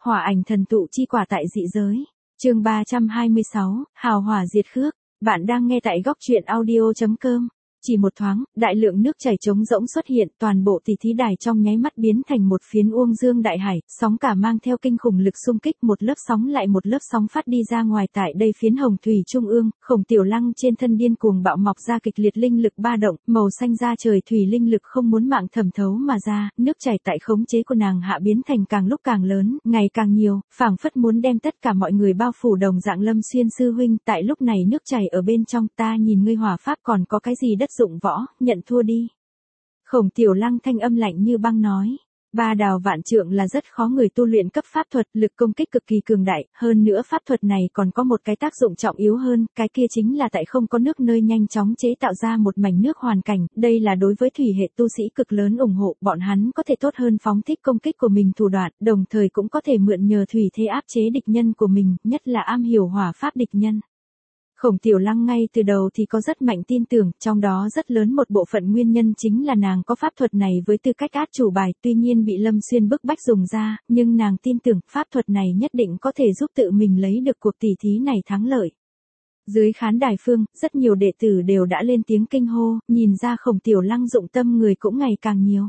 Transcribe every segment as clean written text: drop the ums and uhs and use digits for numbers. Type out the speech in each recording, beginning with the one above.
Hỏa ảnh thần tụ chi quả tại dị giới. Chương 326, hào hỏa diệt khước. Bạn đang nghe tại góc truyện audio.com. Chỉ một thoáng, đại lượng nước chảy trống rỗng xuất hiện, toàn bộ tỷ thí đài trong nháy mắt biến thành một phiến uông dương đại hải, sóng cả mang theo kinh khủng lực xung kích, một lớp sóng lại một lớp sóng phát đi ra ngoài. Tại đây phiến hồng thủy trung ương, Khổng Tiểu Lăng trên thân điên cuồng bạo mọc ra kịch liệt linh lực ba động, màu xanh da trời thủy linh lực không muốn mạng thẩm thấu mà ra, nước chảy tại khống chế của nàng hạ biến thành càng lúc càng lớn, ngày càng nhiều, phảng phất muốn đem tất cả mọi người bao phủ. Đồng dạng Lâm Xuyên sư huynh, tại lúc này nước chảy ở bên trong, ta nhìn ngươi hỏa pháp còn có cái gì đất dụng võ, nhận thua đi. Khổng Tiểu Lăng thanh âm lạnh như băng nói. Ba đào vạn trượng là rất khó người tu luyện cấp pháp thuật, lực công kích cực kỳ cường đại, hơn nữa pháp thuật này còn có một cái tác dụng trọng yếu hơn, cái kia chính là tại không có nước nơi nhanh chóng chế tạo ra một mảnh nước hoàn cảnh, đây là đối với thủy hệ tu sĩ cực lớn ủng hộ, bọn hắn có thể tốt hơn phóng thích công kích của mình thủ đoạn, đồng thời cũng có thể mượn nhờ thủy thế áp chế địch nhân của mình, nhất là am hiểu hỏa pháp địch nhân. Khổng Tiểu Lăng ngay từ đầu thì có rất mạnh tin tưởng, trong đó rất lớn một bộ phận nguyên nhân chính là nàng có pháp thuật này với tư cách át chủ bài, tuy nhiên bị Lâm Xuyên bức bách dùng ra, nhưng nàng tin tưởng pháp thuật này nhất định có thể giúp tự mình lấy được cuộc tỷ thí này thắng lợi. Dưới khán đài phương, rất nhiều đệ tử đều đã lên tiếng kinh hô, nhìn ra Khổng Tiểu Lăng dụng tâm người cũng ngày càng nhiều.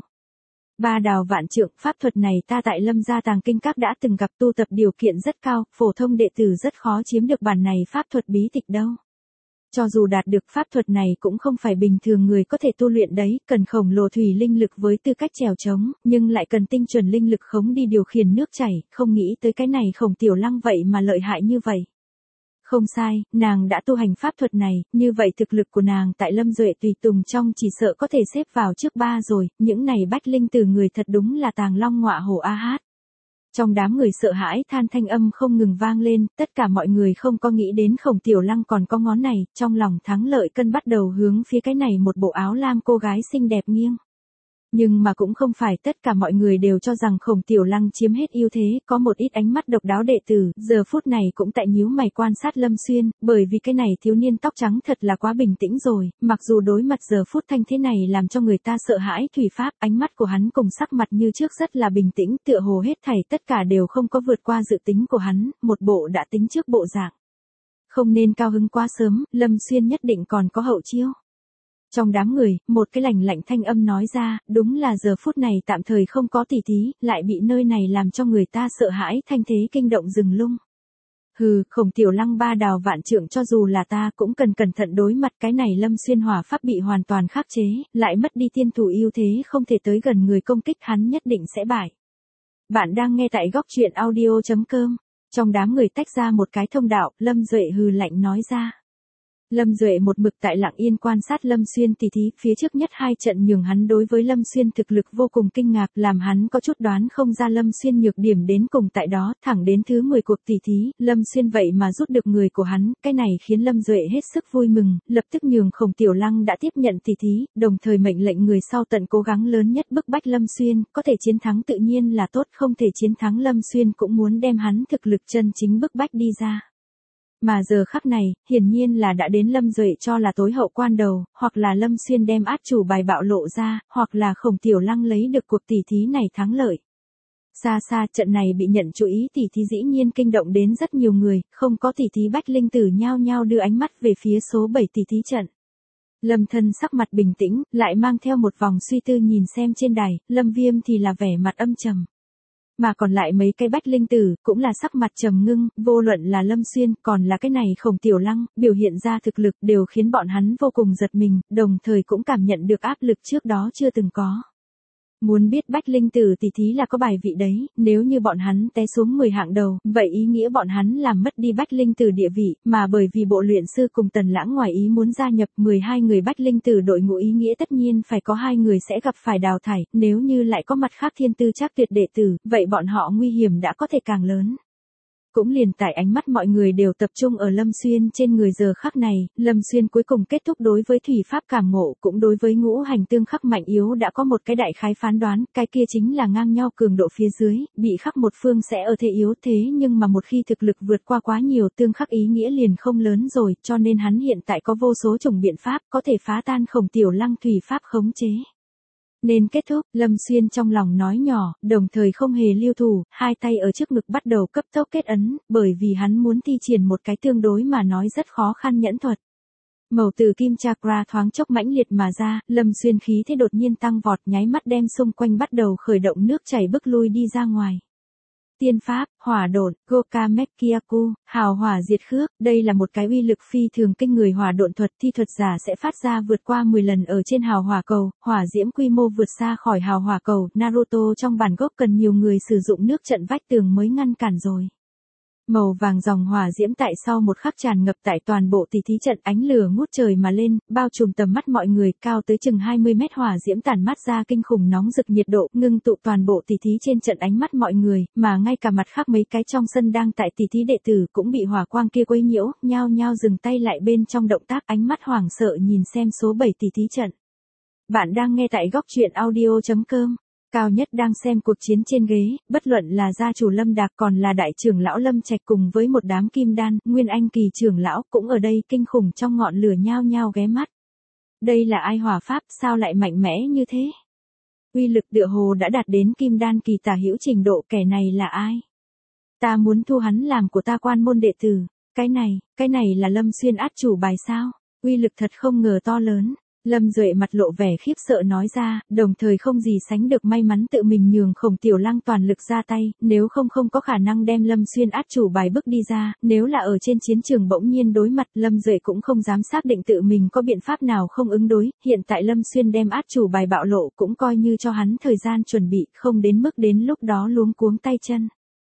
Ba đào vạn trượng, pháp thuật này ta tại Lâm gia tàng kinh các đã từng gặp, tu tập điều kiện rất cao, phổ thông đệ tử rất khó chiếm được bản này pháp thuật bí tịch đâu. Cho dù đạt được pháp thuật này cũng không phải bình thường người có thể tu luyện đấy, cần khổng lồ thủy linh lực với tư cách trèo trống, nhưng lại cần tinh chuẩn linh lực khống đi điều khiển nước chảy, không nghĩ tới cái này Khổng Tiểu Lăng vậy mà lợi hại như vậy. Không sai, nàng đã tu hành pháp thuật này, như vậy thực lực của nàng tại Lâm Duệ tùy tùng trong chỉ sợ có thể xếp vào trước 3 rồi, những này bách linh từ người thật đúng là tàng long ngọa hổ a hát. Trong đám người sợ hãi than thanh âm không ngừng vang lên, tất cả mọi người không có nghĩ đến Khổng Tiểu Lăng còn có ngón này, trong lòng thắng lợi cân bắt đầu hướng phía cái này một bộ áo lam cô gái xinh đẹp nghiêng. Nhưng mà cũng không phải tất cả mọi người đều cho rằng Khổng Tiểu Lăng chiếm hết ưu thế, có một ít ánh mắt độc đáo đệ tử, giờ phút này cũng tại nhíu mày quan sát Lâm Xuyên, bởi vì cái này thiếu niên tóc trắng thật là quá bình tĩnh rồi, mặc dù đối mặt giờ phút thanh thế này làm cho người ta sợ hãi thủy pháp, ánh mắt của hắn cùng sắc mặt như trước rất là bình tĩnh, tựa hồ hết thảy tất cả đều không có vượt qua dự tính của hắn, một bộ đã tính trước bộ dạng. Không nên cao hứng quá sớm, Lâm Xuyên nhất định còn có hậu chiêu. Trong đám người, một cái lạnh lạnh thanh âm nói ra, đúng là giờ phút này tạm thời không có tỷ thí, lại bị nơi này làm cho người ta sợ hãi, thanh thế kinh động rừng lung. Hừ, Khổng Tiểu Lăng ba đào vạn trượng, cho dù là ta cũng cần cẩn thận đối mặt, cái này Lâm Xuyên hỏa pháp bị hoàn toàn khắc chế, lại mất đi tiên thủ ưu thế, không thể tới gần người công kích, hắn nhất định sẽ bại. Bạn đang nghe tại góc truyện audio.com. Trong đám người tách ra một cái thông đạo, Lâm Duệ hừ lạnh nói ra. Lâm Duệ một mực tại lặng yên quan sát Lâm Xuyên tỷ thí, phía trước nhất 2 trận nhường hắn đối với Lâm Xuyên thực lực vô cùng kinh ngạc, làm hắn có chút đoán không ra Lâm Xuyên nhược điểm đến cùng tại đó, thẳng đến thứ 10 cuộc tỷ thí, Lâm Xuyên vậy mà rút được người của hắn, cái này khiến Lâm Duệ hết sức vui mừng, lập tức nhường Khổng Tiểu Lăng đã tiếp nhận tỷ thí, đồng thời mệnh lệnh người sau tận cố gắng lớn nhất bức bách Lâm Xuyên, có thể chiến thắng tự nhiên là tốt, không thể chiến thắng Lâm Xuyên cũng muốn đem hắn thực lực chân chính bức bách đi ra. Mà giờ khắc này, hiển nhiên là đã đến Lâm Duệ cho là tối hậu quan đầu, hoặc là Lâm Xuyên đem át chủ bài bạo lộ ra, hoặc là Khổng Tiểu Lăng lấy được cuộc tỷ thí này thắng lợi. Xa xa, trận này bị nhận chú ý tỷ thí dĩ nhiên kinh động đến rất nhiều người, không có tỷ thí bách linh tử nhao nhao đưa ánh mắt về phía số 7 tỷ thí trận. Lâm Thân sắc mặt bình tĩnh, lại mang theo một vòng suy tư nhìn xem trên đài, Lâm Viêm thì là vẻ mặt âm trầm. Mà còn lại mấy cái bách linh tử, cũng là sắc mặt trầm ngưng, vô luận là Lâm Xuyên, còn là cái này Khổng Tiểu Lăng, biểu hiện ra thực lực đều khiến bọn hắn vô cùng giật mình, đồng thời cũng cảm nhận được áp lực trước đó chưa từng có. Muốn biết bách linh tử tỷ thí là có bài vị đấy, nếu như bọn hắn té xuống 10 hạng đầu, vậy ý nghĩa bọn hắn làm mất đi bách linh tử địa vị, mà bởi vì bộ luyện sư cùng Tần Lãng ngoài ý muốn gia nhập 12 người bách linh tử đội ngũ, ý nghĩa tất nhiên phải có 2 người sẽ gặp phải đào thải, nếu như lại có mặt khác thiên tư chắc tuyệt đệ tử, vậy bọn họ nguy hiểm đã có thể càng lớn. Cũng liền tại ánh mắt mọi người đều tập trung ở Lâm Xuyên trên người giờ khắc này, Lâm Xuyên cuối cùng kết thúc đối với thủy pháp cảm ngộ, cũng đối với ngũ hành tương khắc mạnh yếu đã có một cái đại khái phán đoán, cái kia chính là ngang nhau cường độ phía dưới, bị khắc một phương sẽ ở thế yếu thế, nhưng mà một khi thực lực vượt qua quá nhiều, tương khắc ý nghĩa liền không lớn rồi, cho nên hắn hiện tại có vô số chủng biện pháp có thể phá tan Khổng Tiểu Lăng thủy pháp khống chế. Nên kết thúc, Lâm Xuyên trong lòng nói nhỏ, đồng thời không hề lưu thủ, hai tay ở trước ngực bắt đầu cấp tốc kết ấn, bởi vì hắn muốn thi triển một cái tương đối mà nói rất khó khăn nhẫn thuật. Màu từ kim chakra thoáng chốc mãnh liệt mà ra, Lâm Xuyên khí thế đột nhiên tăng vọt, nháy mắt đem xung quanh bắt đầu khởi động nước chảy bức lui đi ra ngoài. Tiên pháp, hỏa độn, Gokamekyaku, hào hỏa diệt khước, đây là một cái uy lực phi thường kinh người hỏa độn thuật, thi thuật giả sẽ phát ra vượt qua 10 lần ở trên hào hỏa cầu, hỏa diễm quy mô vượt xa khỏi hào hỏa cầu, Naruto trong bản gốc cần nhiều người sử dụng nước trận vách tường mới ngăn cản rồi. Màu vàng dòng hỏa diễm tại sau một khắc tràn ngập tại toàn bộ tỷ thí trận, ánh lửa ngút trời mà lên, bao trùm tầm mắt mọi người, cao tới chừng 20 mét hỏa diễm tản mát ra kinh khủng nóng rực nhiệt độ, ngưng tụ toàn bộ tỷ thí trên trận ánh mắt mọi người, mà ngay cả mặt khác mấy cái trong sân đang tại tỷ thí đệ tử cũng bị hỏa quang kia quấy nhiễu, nhao nhao dừng tay lại bên trong động tác, ánh mắt hoảng sợ nhìn xem số 7 tỷ thí trận. Bạn đang nghe tại góc truyện audio.com. Cao Nhất đang xem cuộc chiến trên ghế, bất luận là gia chủ Lâm Đạc còn là đại trưởng lão Lâm Trạch cùng với một đám kim đan, nguyên anh kỳ trưởng lão cũng ở đây kinh khủng trong ngọn lửa nhao nhao ghé mắt. Đây là ai hỏa pháp, sao lại mạnh mẽ như thế? Uy lực tựa hồ đã đạt đến kim đan kỳ tả hữu trình độ, kẻ này là ai? Ta muốn thu hắn làm của ta quan môn đệ tử. Cái này là Lâm Xuyên át chủ bài sao? Uy lực thật không ngờ to lớn. Lâm Duệ mặt lộ vẻ khiếp sợ nói ra, đồng thời không gì sánh được may mắn tự mình nhường Khổng Tiểu Lăng toàn lực ra tay, nếu không có khả năng đem Lâm Xuyên át chủ bài bước đi ra, nếu là ở trên chiến trường bỗng nhiên đối mặt, Lâm Duệ cũng không dám xác định tự mình có biện pháp nào không ứng đối, hiện tại Lâm Xuyên đem át chủ bài bạo lộ cũng coi như cho hắn thời gian chuẩn bị, không đến mức đến lúc đó luống cuống tay chân.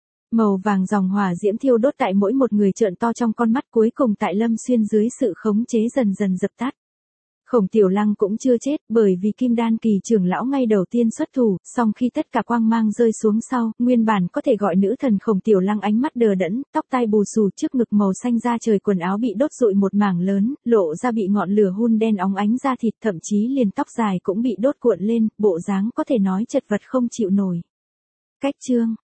Màu vàng dòng hỏa diễm thiêu đốt tại mỗi một người trợn to trong con mắt, cuối cùng tại Lâm Xuyên dưới sự khống chế dần dần dập tắt. Khổng Tiểu Lăng cũng chưa chết, bởi vì kim đan kỳ trưởng lão ngay đầu tiên xuất thủ, song khi tất cả quang mang rơi xuống sau, nguyên bản có thể gọi nữ thần Khổng Tiểu Lăng ánh mắt đờ đẫn, tóc tai bù xù, trước ngực màu xanh da trời, quần áo bị đốt rụi một mảng lớn, lộ ra bị ngọn lửa hun đen óng ánh da thịt, thậm chí liền tóc dài cũng bị đốt cuộn lên, bộ dáng có thể nói chật vật không chịu nổi. Cách chương